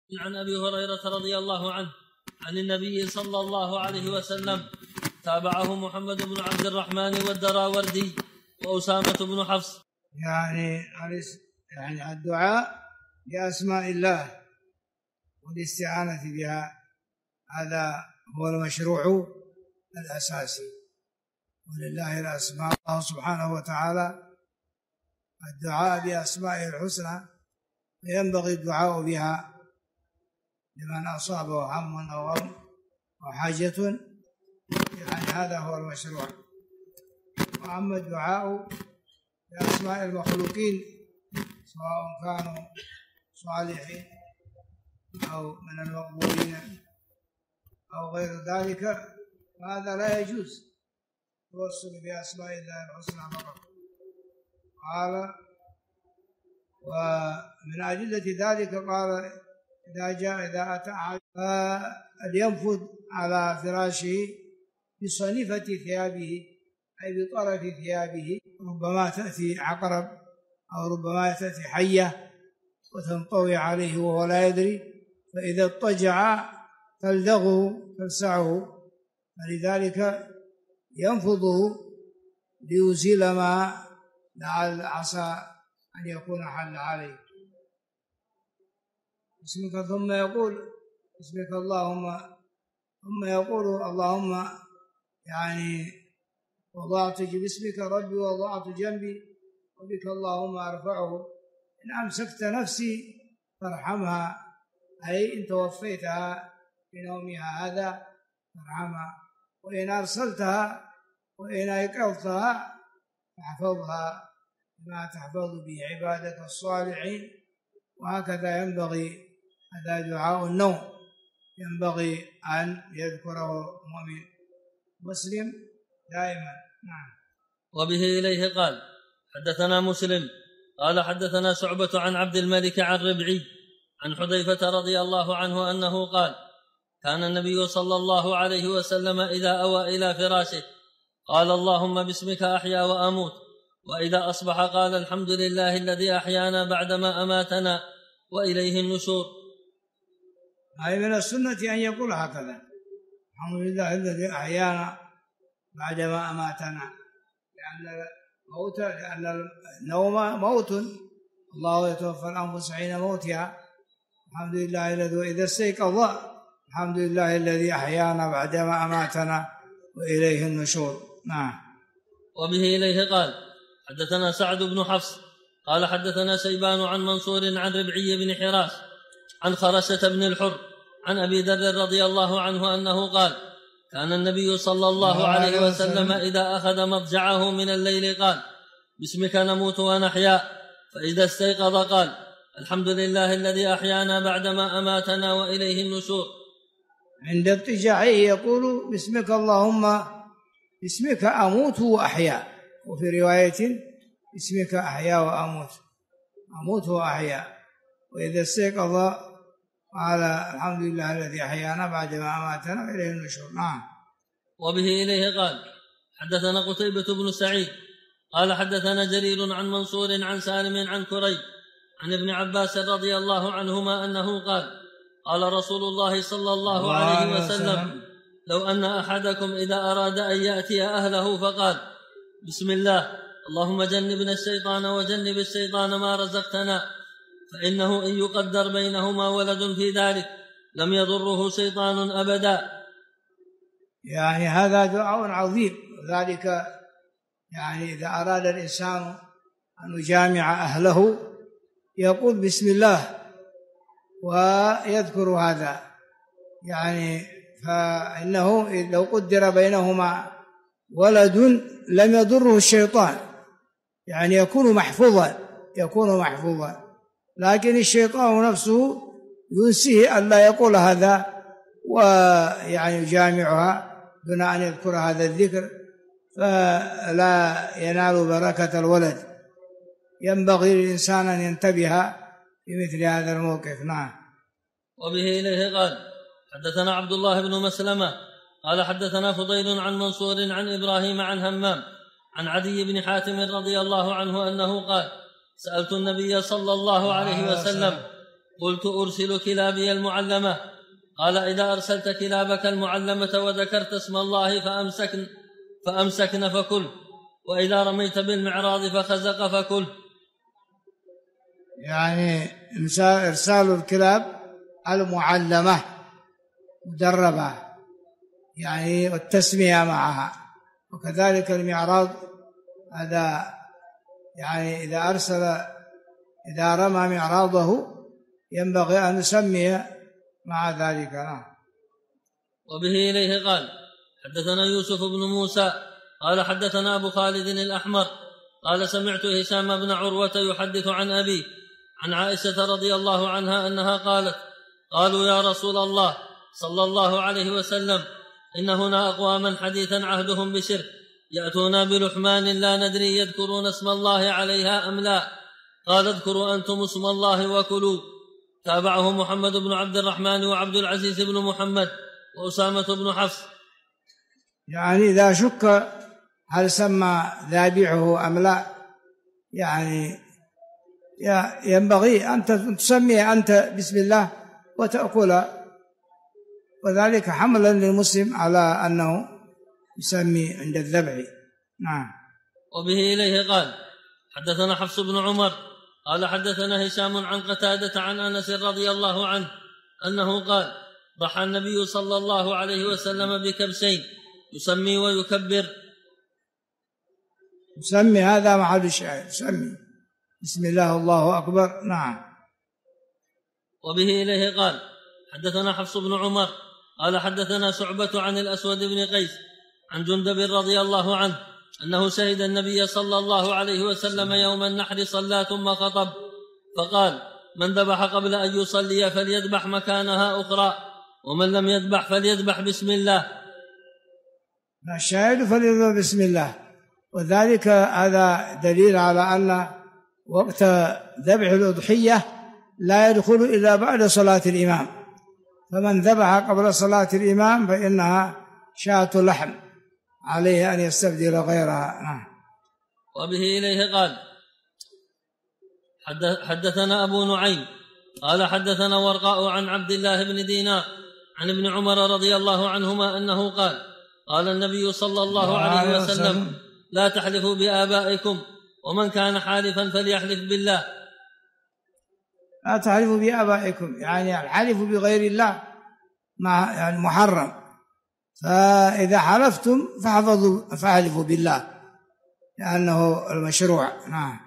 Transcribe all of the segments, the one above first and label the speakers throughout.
Speaker 1: عن أبي هريرة رضي الله عنه عن النبي صلى الله عليه وسلم تابعه محمد بن عبد الرحمن والدراوردي وأسامة بن حفص.
Speaker 2: يعني الدعاء بأسماء الله والاستعانة بها، هذا هو المشروع الأساسي. ولله الأسماء، الله سبحانه وتعالى الدعاء بأسمائه الحسنى، فينبغي الدعاء بها لمن أصابه هم أو غم أو حاجة، يعني هذا هو المشروع. وأما الدعاء بأسماء المخلوقين سواء كانوا صالحين أو من المقبولين أو غير ذلك، فهذا لا يجوز التوسل بأسماء الله الحسنى فقط. قال ومن أدلة ذلك قال إذا أتى فلينفض على فراشه بصنيفة ثيابه، أي بطرف ثيابه، ربما تأتي عقرب أو ربما تأتي حية وتنطوي عليه وهو لا يدري، فإذا اضطجع تلسعه، فلذلك ينفضه ليزيل ما لعل عسى أن يكون حل عليه. بسمك ثم يقول بسمك اللهم، ثم يقول اللهم يعني وضعت باسمك ربي وضعت جنبي وبك اللهم أرفعه، إن أمسكت نفسي فارحمها، أي إن توفيتها في نومها هذا فارحمها، وإن أرسلتها وإن أيقظتها فاحفظها بما تحفظ به عبادك الصالحين. وهكذا ينبغي، هذا دعاء النوم ينبغي أن يذكره المؤمن مسلم دائما. نعم.
Speaker 1: وبه إليه قال حدثنا مسلم قال حدثنا شعبة عن عبد الملك عن ربعي عن حذيفة رضي الله عنه أنه قال كان النبي صلى الله عليه وسلم إذا أوى إلى فراشه قال اللهم باسمك أحيا وأموت، وإذا أصبح قال الحمد لله الذي أحيانا بعدما أماتنا وإليه النشور.
Speaker 2: هذه من السنة أن يقول هكذا، الحمد لله الذي أحيانا بعدما أماتنا، لأن النوم موت، الله يتوفى الأنفس حين موتها، الحمد لله الذي إذا استيقظ الحمد لله الذي أحيانا بعدما أماتنا وإليه النشور. نعم.
Speaker 1: وبه إليه قال حدثنا سعد بن حفص قال حدثنا شيبان عن منصور عن ربعي بن حراش عن خرشة بن الحر عن أبي ذر رضي الله عنه أنه قال كان النبي صلى الله عليه وسلم إذا أخذ مضجعه من الليل قال باسمك نموت ونحيا، فإذا استيقظ قال الحمد لله الذي أحيانا بعدما أماتنا وإليه النشور.
Speaker 2: عند اضطجاعه يقول باسمك اللهم باسمك أموت وأحيا، وفي رواية باسمك أحيا وأموت، أموت وأحيا، وإذا استيقظ قال الحمد لله الذي أحيانا بعدما أماتنا وإليه النشور. نعم.
Speaker 1: وبه إليه قال حدثنا قتيبة بن سعيد قال حدثنا جرير عن منصور عن سالم عن كريب عن ابن عباس رضي الله عنهما أنه قال قال رسول الله صلى الله عليه وسلم لو أن أحدكم إذا أراد أن يأتي أهله فقال بسم الله اللهم جنبنا الشيطان وجنب الشيطان ما رزقتنا، فإنه إن يقدر بينهما ولد في ذلك لم يضره شيطان أبدا.
Speaker 2: يعني هذا دعاء عظيم، ذلك يعني إذا أراد الإنسان أن يجامع أهله يقول بسم الله ويذكر هذا، يعني فإنه لو قدر بينهما ولد لم يضره الشيطان، يعني يكون محفوظا، لكن الشيطان نفسه ينسيه ألا يقول هذا ويعني يجامعها دون أن يذكر هذا الذكر، فلا ينال بركة الولد. ينبغي للإنسان أن ينتبه لمثل هذا الموقف. نعم.
Speaker 1: وبه إليه قال حدثنا عبد الله بن مسلمة قال حدثنا فضيل عن منصور عن إبراهيم عن همام عن عدي بن حاتم رضي الله عنه أنه قال سألت النبي صلى الله عليه وسلم قلت أرسل كلابي المعلمة. قال إذا أرسلت كلابك المعلمة وذكرت اسم الله فأمسكن فكل، وإذا رميت بالمعراض فخزق فكل.
Speaker 2: يعني إرسال الكلاب المعلمة مدربة يعني والتسمية معها، وكذلك المعراض هذا يعني إذا رمى معراضه ينبغي أن يسمي مع ذلك.
Speaker 1: وبه إليه قال حدثنا يوسف بن موسى قال حدثنا أبو خالد الأحمر قال سمعت هشام بن عروة يحدث عن أبي عن عائشة رضي الله عنها أنها قالت قالوا يا رسول الله صلى الله عليه وسلم إن هنا أقواما حديثا عهدهم بشرك يأتون بلحمان لا ندري يذكرون اسم الله عليها أم لا، قال اذكروا أنتم اسم الله وكلوا. تابعه محمد بن عبد الرحمن وعبد العزيز بن محمد وأسامة بن حفص.
Speaker 2: يعني إذا شك هل سمى ذابحه أم لا، يعني ينبغي أن تسمي أنت بسم الله وتأكل، وذلك حملا للمسلم على أنه يسمي عند الذبح. نعم.
Speaker 1: وبه إليه قال حدثنا حفص بن عمر قال حدثنا هشام عن قتادة عن أنس رضي الله عنه أنه قال ضحى النبي صلى الله عليه وسلم بكبشين يسمي ويكبر.
Speaker 2: يسمي هذا محل الشاهد، يسمي بسم الله الله أكبر. نعم.
Speaker 1: وبه إليه قال حدثنا حفص بن عمر قال حدثنا شعبة عن الأسود بن قيس عن جندب رضي الله عنه أنه شهد النبي صلى الله عليه وسلم يوم النحر صلى ثم خطب فقال من ذبح قبل أن يصلي فليذبح مكانها أخرى، ومن لم يذبح فليذبح بسم الله.
Speaker 2: الشاهد فليذبح بسم الله، وذلك هذا دليل على أن وقت ذبح الأضحية لا يدخل إلا بعد صلاة الإمام، فمن ذبح قبل صلاة الإمام فإنها شاة لحم، عليه أن يستبدل غيرها.
Speaker 1: وبه إليه قال حدثنا أبو نعيم قال حدثنا ورقاء عن عبد الله بن دينار عن ابن عمر رضي الله عنهما أنه قال قال النبي صلى الله عليه وسلم لا تحلفوا بآبائكم، ومن كان حالفا فليحلف بالله.
Speaker 2: لا تحلفوا بآبائكم يعني الحلف بغير الله يعني محرم، فإذا حلفتم فاحلفوا بالله لأنه المشروع. نعم.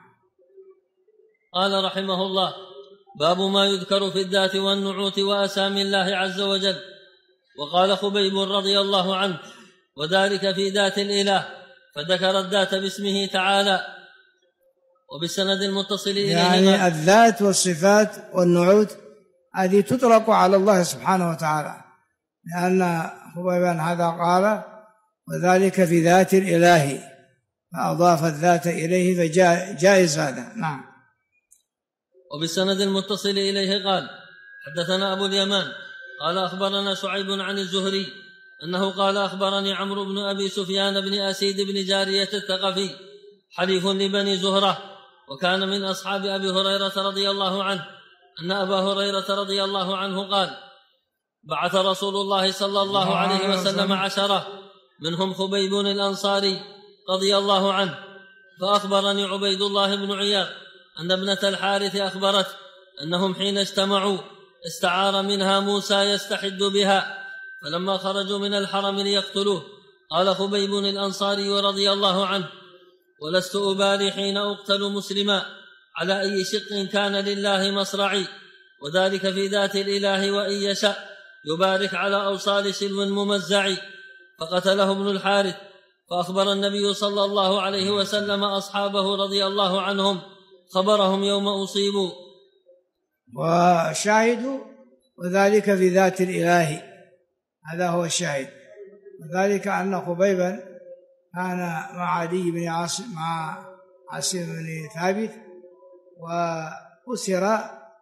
Speaker 1: قال رحمه الله باب ما يذكر في الذات والنعوت وأسامي الله عز وجل. وقال خبيب رضي الله عنه وذلك في ذات الإله، فذكر الذات باسمه تعالى. وبالسند المتصل إليه
Speaker 2: يعني الذات والصفات والنعوت هذه تطلق على الله سبحانه وتعالى، لأن خبيبا هذا قال وذلك في ذات الإله، فأضاف الذات إليه فجائز هذا. نعم.
Speaker 1: وبالسند المتصل إليه قال حدثنا أبو اليمان قال أخبرنا شعيب عن الزهري أنه قال أخبرني عمرو بن أبي سفيان بن أسيد بن جارية الثقفي حليف لبني زهرة، وكان من أصحاب أبي هريرة رضي الله عنه أن أبا هريرة رضي الله عنه قال بعث رسول الله صلى الله عليه وسلم 10 منهم خبيب الأنصاري رضي الله عنه، فأخبرني عبيد الله بن عياض أن ابنة الحارث أخبرت أنهم حين اجتمعوا استعار منها موسى يستحد بها، فلما خرجوا من الحرم ليقتلوه قال خبيب الأنصاري رضي الله عنه ولست أبالي حين أقتل مسلما على أي شق كان لله مصرعي، وذلك في ذات الإله، وإن يشاء يبارك على أوصال سلو ممزع. فقتله ابن الحارث، فأخبر النبي صلى الله عليه وسلم أصحابه رضي الله عنهم خبرهم يوم أصيبوا.
Speaker 2: وشاهدوا وذلك في ذات الإله، هذا هو الشاهد. وذلك أن خبيبا كان مع علي بن عاصم مع عاصم بن ثابت وأسر،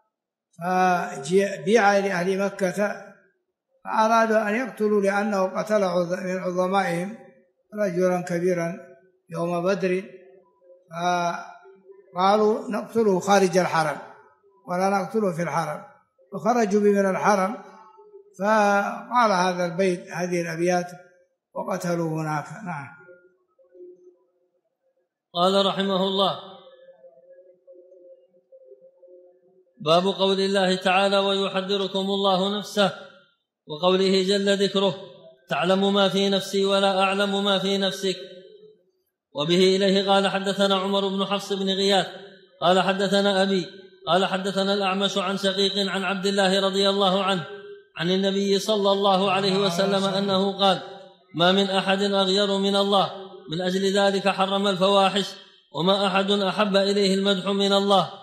Speaker 2: فبيع لأهل مكة، فأرادوا أن يقتلوا لأنه قتل من عظمائهم رجلا كبيرا يوم بدر، فقالوا نقتله خارج الحرم ولا نقتله في الحرم، فخرجوا به من الحرم، فقال هذا البيت هذه الأبيات وقتلوا هناك. نعم.
Speaker 1: قال رحمه الله: باب قول الله تعالى: ويحذركم الله نفسه، وقوله جل ذكره: تعلم ما في نفسي ولا أعلم ما في نفسك. وبه إليه قال حدثنا عمر بن حفص بن غياث قال حدثنا أبي قال حدثنا الأعمش عن شقيق عن عبد الله رضي الله عنه عن النبي صلى الله عليه وسلم أنه قال: ما من أحد أغير من الله، من أجل ذلك حرم الفواحش، وما أحد أحب إليه المدح من الله.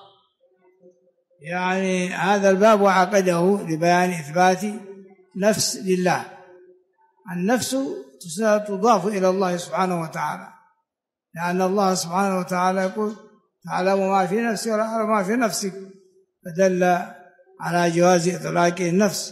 Speaker 2: يعني هذا الباب عقده لبيان إثبات نفس لله. النفس تضاف إلى الله سبحانه وتعالى، لأن الله سبحانه وتعالى يقول: تعلم ما في نفسي ولا أعلم ما في نفسك، فدل على جواز إطلاق النفس،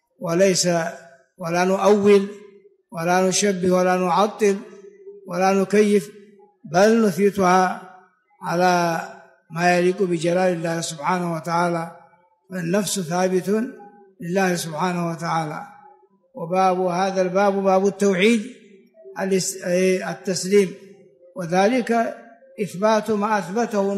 Speaker 2: ولا نؤول ولا نشبه ولا نعطل ولا نكيف، بل نثبتها على ما يليق بجلال الله سبحانه وتعالى، فالنفس ثابت لله سبحانه وتعالى. وباب هذا الباب باب التوحيد التسليم، وذلك إثبات ما أثبته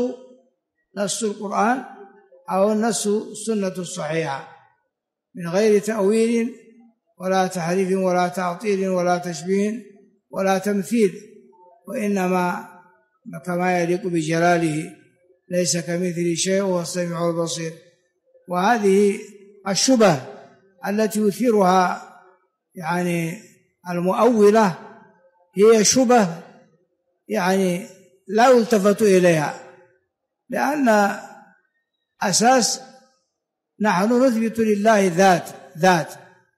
Speaker 2: نص القرآن أو نص السنة الصحيحة، من غير تأويل ولا تحريف ولا تعطيل ولا تشبيه ولا تمثيل، وإنما كما يليق بجلاله، ليس كمثله شيء وهو السميع البصير. وهذه الشبه التي يثيرها يعني المؤولة هي شبه يعني لا يلتفت إليها، لأن أساس نحن نثبت لله ذات،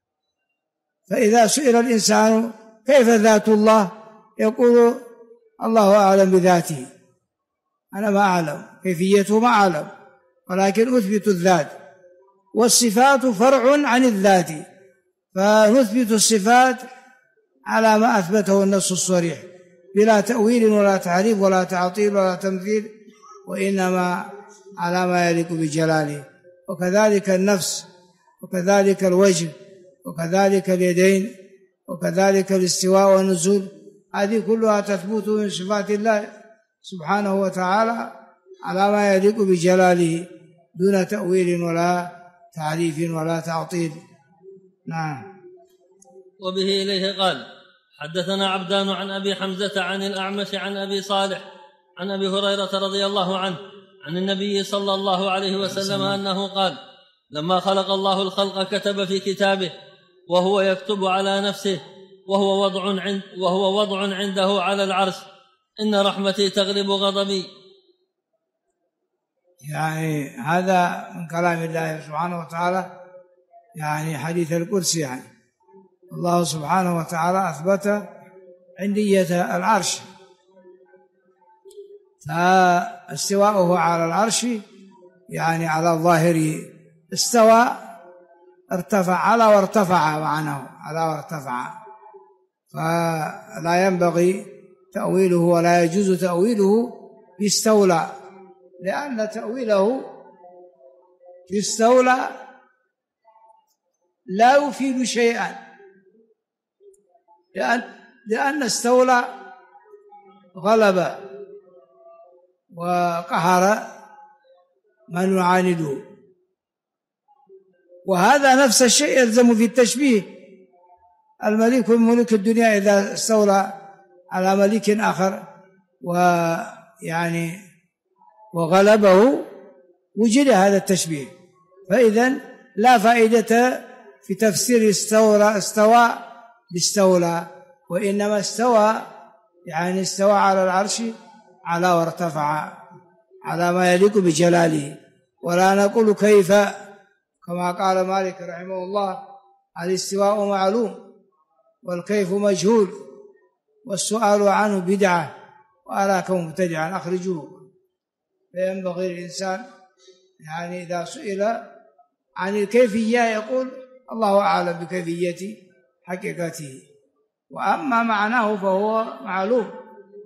Speaker 2: فإذا سئل الإنسان كيف ذات الله يقول: الله أعلم بذاته، أنا ما أعلم كيفيته، ما أعلم، ولكن أثبت الذات. والصفات فرع عن الذات، فنثبت الصفات على ما أثبته النص الصريح بلا تأويل ولا تحريف ولا تعطيل ولا تمثيل، وإنما على ما يليق بجلاله. وكذلك النفس، وكذلك الوجه، وكذلك اليدين، وكذلك الاستواء والنزول، هذه كلها تثبت من صفات الله سبحانه وتعالى على ما يليق بجلاله، دون تأويل ولا تعريف ولا تعطيل. نعم.
Speaker 1: وبه إليه قال حدثنا عبدان عن أبي حمزة عن الأعمش عن أبي صالح عن أبي هريرة رضي الله عنه عن النبي صلى الله عليه وسلم أنه قال: لما خلق الله الخلق كتب في كتابه وهو يكتب على نفسه وهو وضع عنده على العرش: إن رحمتي تغلب غضبي.
Speaker 2: يعني هذا من كلام الله سبحانه وتعالى، يعني حديث القدس، يعني الله سبحانه وتعالى أثبت عندية العرش، فاستواءه على العرش يعني على الظاهر استوى، ارتفع، على وارتفع، معناه على وارتفع، فلا ينبغي تأويله ولا يجوز تأويله باستولى، لأن تأويله باستولى لا يفيد شيئا، لأن استولى غلب وقهر من يعانده، وهذا نفس الشيء يلزم في التشبيه. الملك من ملوك الدنيا إذا استولى على ملك آخر ويعني وغلبه وجد هذا التشبيه، فإذن لا فائدة في تفسير استوى باستولى، وإنما استوى يعني استوى على العرش على وارتفع على ما يليق بجلاله. ولا نقول كيف، كما قال مالك رحمه الله: الاستواء معلوم والكيف مجهول والسؤال عنه بدعة وأراكم مبتدعا أخرجوه. فينبغي الإنسان يعني إذا سئل عن الكيفية يقول: الله أعلم بكيفية حقيقته، وأما معناه فهو معلوم،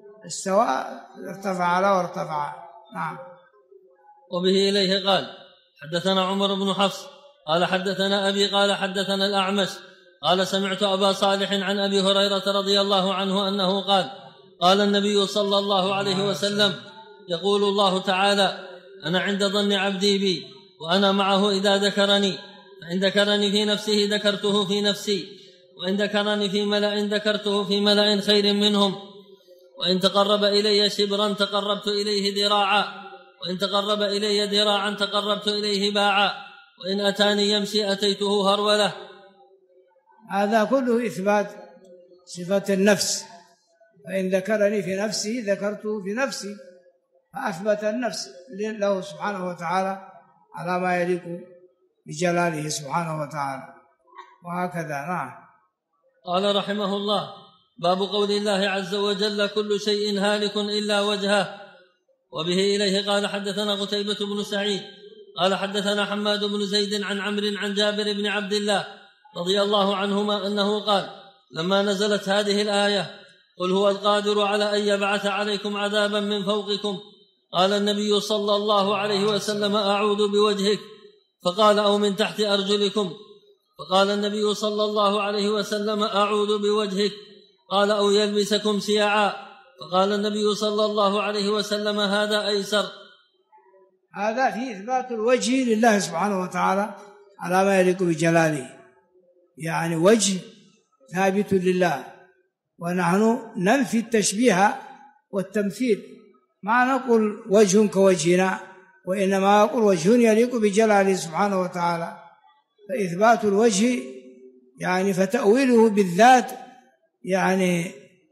Speaker 2: استوى ارتفع على وارتفع. نعم.
Speaker 1: وبه إليه قال حدثنا عمر بن حفص قال حدثنا أبي قال حدثنا الأعمش قال سمعت أبا صالح عن أبي هريرة رضي الله عنه أنه قال قال النبي صلى الله عليه وسلم يقول الله تعالى أنا عند ظن عبدي بي وأنا معه إذا ذكرني، فإن ذكرني في نفسه ذكرته في نفسي، وإن ذكرني في ملأ ذكرته في ملأ خير منهم، وإن تقرب إلي شبرا تقربت إليه ذراعا، وإن تقرب إلي ذراعا تقربت إليه باعا، وإن أتاني يمشي أتيته هرولة.
Speaker 2: هذا كله إثبات صفة النفس، فإن ذكرني في نفسه ذكرته في نفسي، فأثبت النفس له سبحانه وتعالى على ما يليق بجلاله سبحانه وتعالى، وهكذا. نعم.
Speaker 1: قال رحمه الله: باب قول الله عز وجل كل شيء هالك إلا وجهه. وبه إليه قال حدثنا قتيبة بن سعيد قال حدثنا حماد بن زيد عن عمرو عن جابر بن عبد الله رضي الله عنهما أنه قال لما نزلت هذه الآية قل هو القادر على أن يبعث عليكم عذابا من فوقكم، قال النبي صلى الله عليه وسلم أعوذ بوجهك، فقال أو من تحت أرجلكم، فقال النبي صلى الله عليه وسلم أعوذ بوجهك، قال أو يلبسكم شيعا، فقال النبي صلى الله عليه وسلم هذا أيسر.
Speaker 2: هذا في إثبات الوجه لله سبحانه وتعالى على ما يليق بجلاله، يعني وجه ثابت لله، ونحن ننفي التشبيه والتمثيل، ما نقول وجه كوجهنا، وإنما نقول وجه يليق بجلاله سبحانه وتعالى. فإثبات الوجه يعني فتأويله بالذات يعني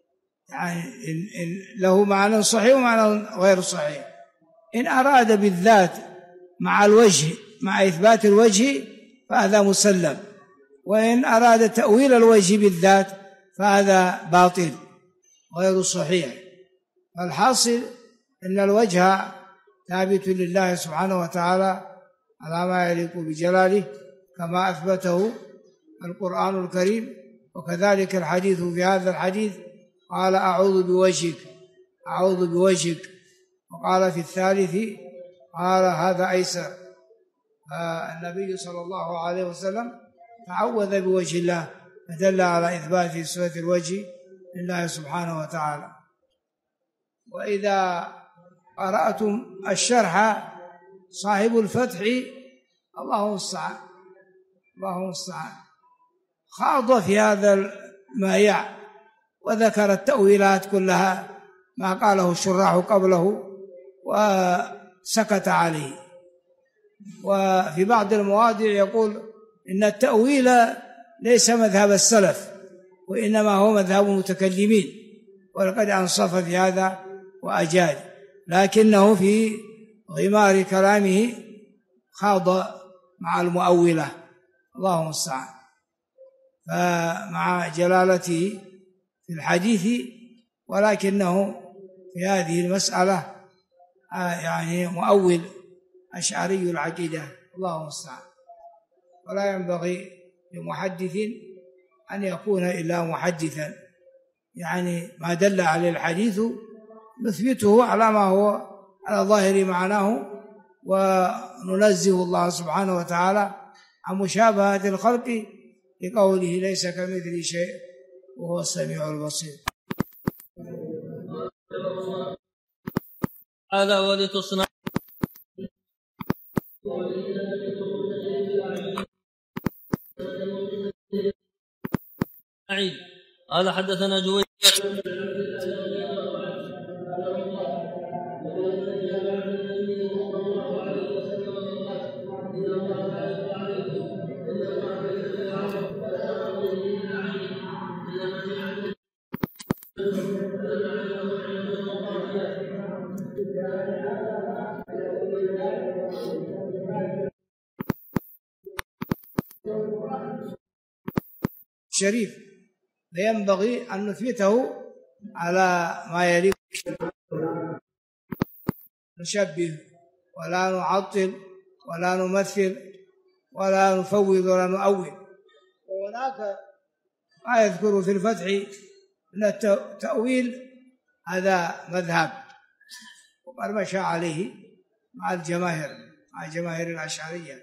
Speaker 2: له معنى صحيح ومعنى غير صحيح. إن أراد بالذات مع الوجه مع إثبات الوجه فهذا مسلم، وإن أراد تأويل الوجه بالذات فهذا باطل غير صحيح. فالحاصل أن الوجه ثابت لله سبحانه وتعالى على ما يليق بجلاله كما أثبته القرآن الكريم، وكذلك الحديث في هذا الحديث قال أعوذ بوجهك أعوذ بوجهك، وقال في الثالث قال هذا أيسر. النبي صلى الله عليه وسلم تعوذ بوجه الله، فدل على إثبات صفة الوجه لله سبحانه وتعالى. وإذا قرأتم الشرح صاحب الفتح الله المستعان خاض في هذا المايع وذكر التأويلات كلها ما قاله الشراح قبله وسكت عليه. وفي بعض المواضع يقول إن التأويل ليس مذهب السلف وإنما هو مذهب المتكلمين، ولقد أنصف في هذا وأجاد، لكنه في غمار كلامه خاض مع المؤولة الله المستعان. فمع جلالته في الحديث، ولكنه في هذه المسألة يعني مؤول أشعري العقيدة الله المستعان. ولا ينبغي لمحدث أن يكون إلا محدثا، يعني ما دل عليه الحديث نثبته على ما هو على ظاهر معناه، وننزه الله سبحانه وتعالى عن مشابهة الخلق لقوله ليس كمثله شيء وهو السميع البصير.
Speaker 1: على ولتصنع قال حدثنا جويد
Speaker 2: شريف فينبغي أن نثبته على ما يليق، نشبه ولا نعطل ولا نمثل ولا نفوض ولا نؤول. وهناك ما يذكر في الفتح أن التأويل هذا مذهب وقد مشى عليه مع الجماهير مع جماهير الأشعرية.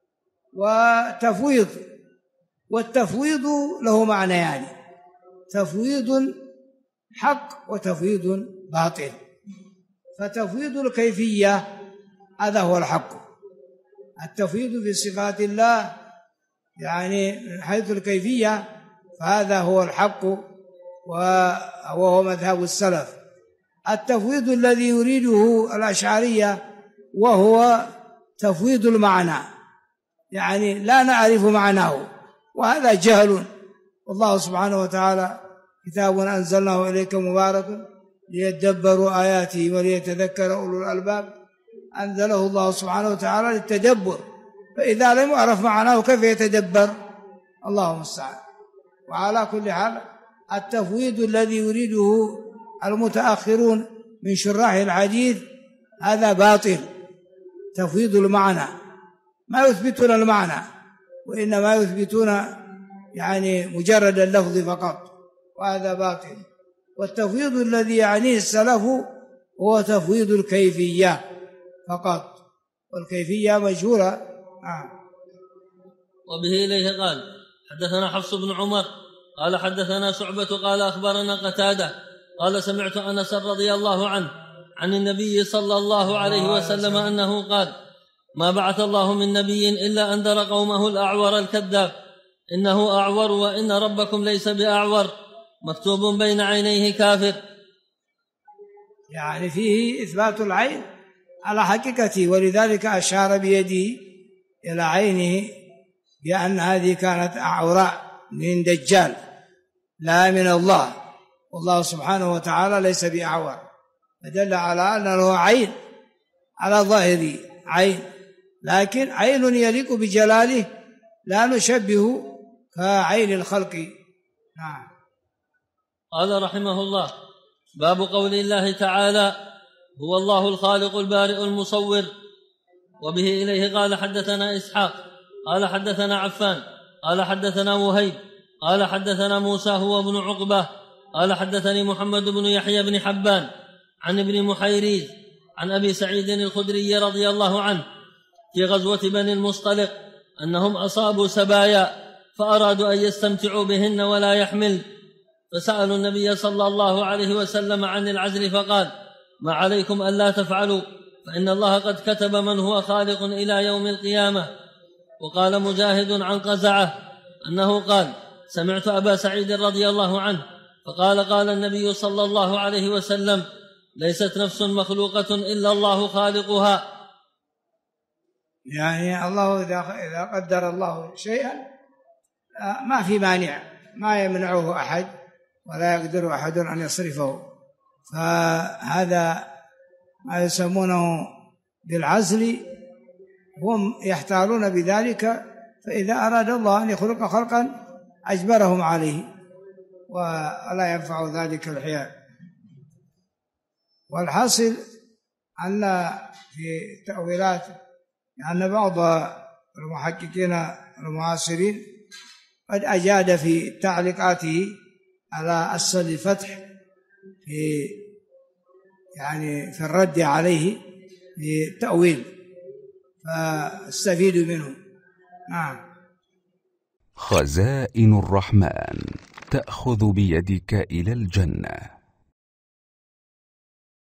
Speaker 2: والتفويض له معنيان: تفويض حق وتفويض باطل. فتفويض الكيفية هذا هو الحق، التفويض في صفات الله يعني من حيث الكيفية فهذا هو الحق وهو مذهب السلف. التفويض الذي يريده الأشعرية وهو تفويض المعنى، يعني لا نعرف معناه، وهذا جهل. والله سبحانه وتعالى: كتاب أنزلناه إليك مبارك ليدبروا آياته وليتذكر أولو الألباب. أنزله الله سبحانه وتعالى للتدبر، فإذا لم يعرف معناه كيف يتدبر؟ الله المستعان. وعلى كل حال التفويض الذي يريده المتأخرون من شراح الحديث هذا باطل، تفويض المعنى، ما يثبتون المعنى وإنما يثبتون يعني مجرد اللفظ فقط، وهذا باطل. والتفويض الذي يعنيه السلف هو تفويض الكيفية فقط، والكيفية مجهولة.
Speaker 1: وبه إليه قال: حدثنا حفص بن عمر قال حدثنا شعبة قال أخبرنا قتادة قال: سمعت أنس رضي الله عنه عن النبي صلى الله عليه وسلم أنه قال: ما بعث الله من نبي إلا أنذر قومه الأعور الكذاب، إنه أعور وإن ربكم ليس بأعور، مكتوب بين عينيه كافر.
Speaker 2: يعني فيه إثبات العين على حقيقته، ولذلك أشار بيده إلى عينه بأن هذه كانت أعوراء من دجال لا من الله، والله سبحانه وتعالى ليس بأعور، فدل على أنه عين على ظاهره عين، لكن عين يليق بجلاله لا نشبه كعين الخلق. نعم.
Speaker 1: قال رحمه الله: باب قول الله تعالى: هو الله الخالق البارئ المصور. وبه إليه قال: حدثنا إسحاق قال حدثنا عفان قال حدثنا وهيب قال حدثنا موسى هو ابن عقبة قال حدثني محمد بن يحيى بن حبان عن ابن محيريز عن أبي سعيد الخدري رضي الله عنه في غزوة بني المصطلق أنهم أصابوا سبايا فأرادوا أن يستمتعوا بهن ولا يحمل، فسألوا النبي صلى الله عليه وسلم عن العزل فقال: ما عليكم ألا تفعلوا، فإن الله قد كتب من هو خالق إلى يوم القيامة. وقال مجاهد عن قزعة أنه قال: سمعت أبا سعيد رضي الله عنه فقال: قال النبي صلى الله عليه وسلم: ليست نفس مخلوقة إلا الله خالقها.
Speaker 2: يعني الله إذا قدر الله شيئا ما في مانع، ما يمنعه أحد ولا يقدر أحد أن يصرفه، فهذا ما يسمونه بالعزل، هم يحتارون بذلك، فإذا أراد الله أن يخلق خلقا أجبرهم عليه ولا ينفع ذلك الحيال. والحاصل أن في التأويلات أن بعض المحققين المعاصرين قد أجاد في تعليقاته على أصل الفتح في الرد عليه بالتأويل، فاستفيدوا منه. نعم.
Speaker 3: خزائن الرحمن تأخذ بيدك إلى الجنة.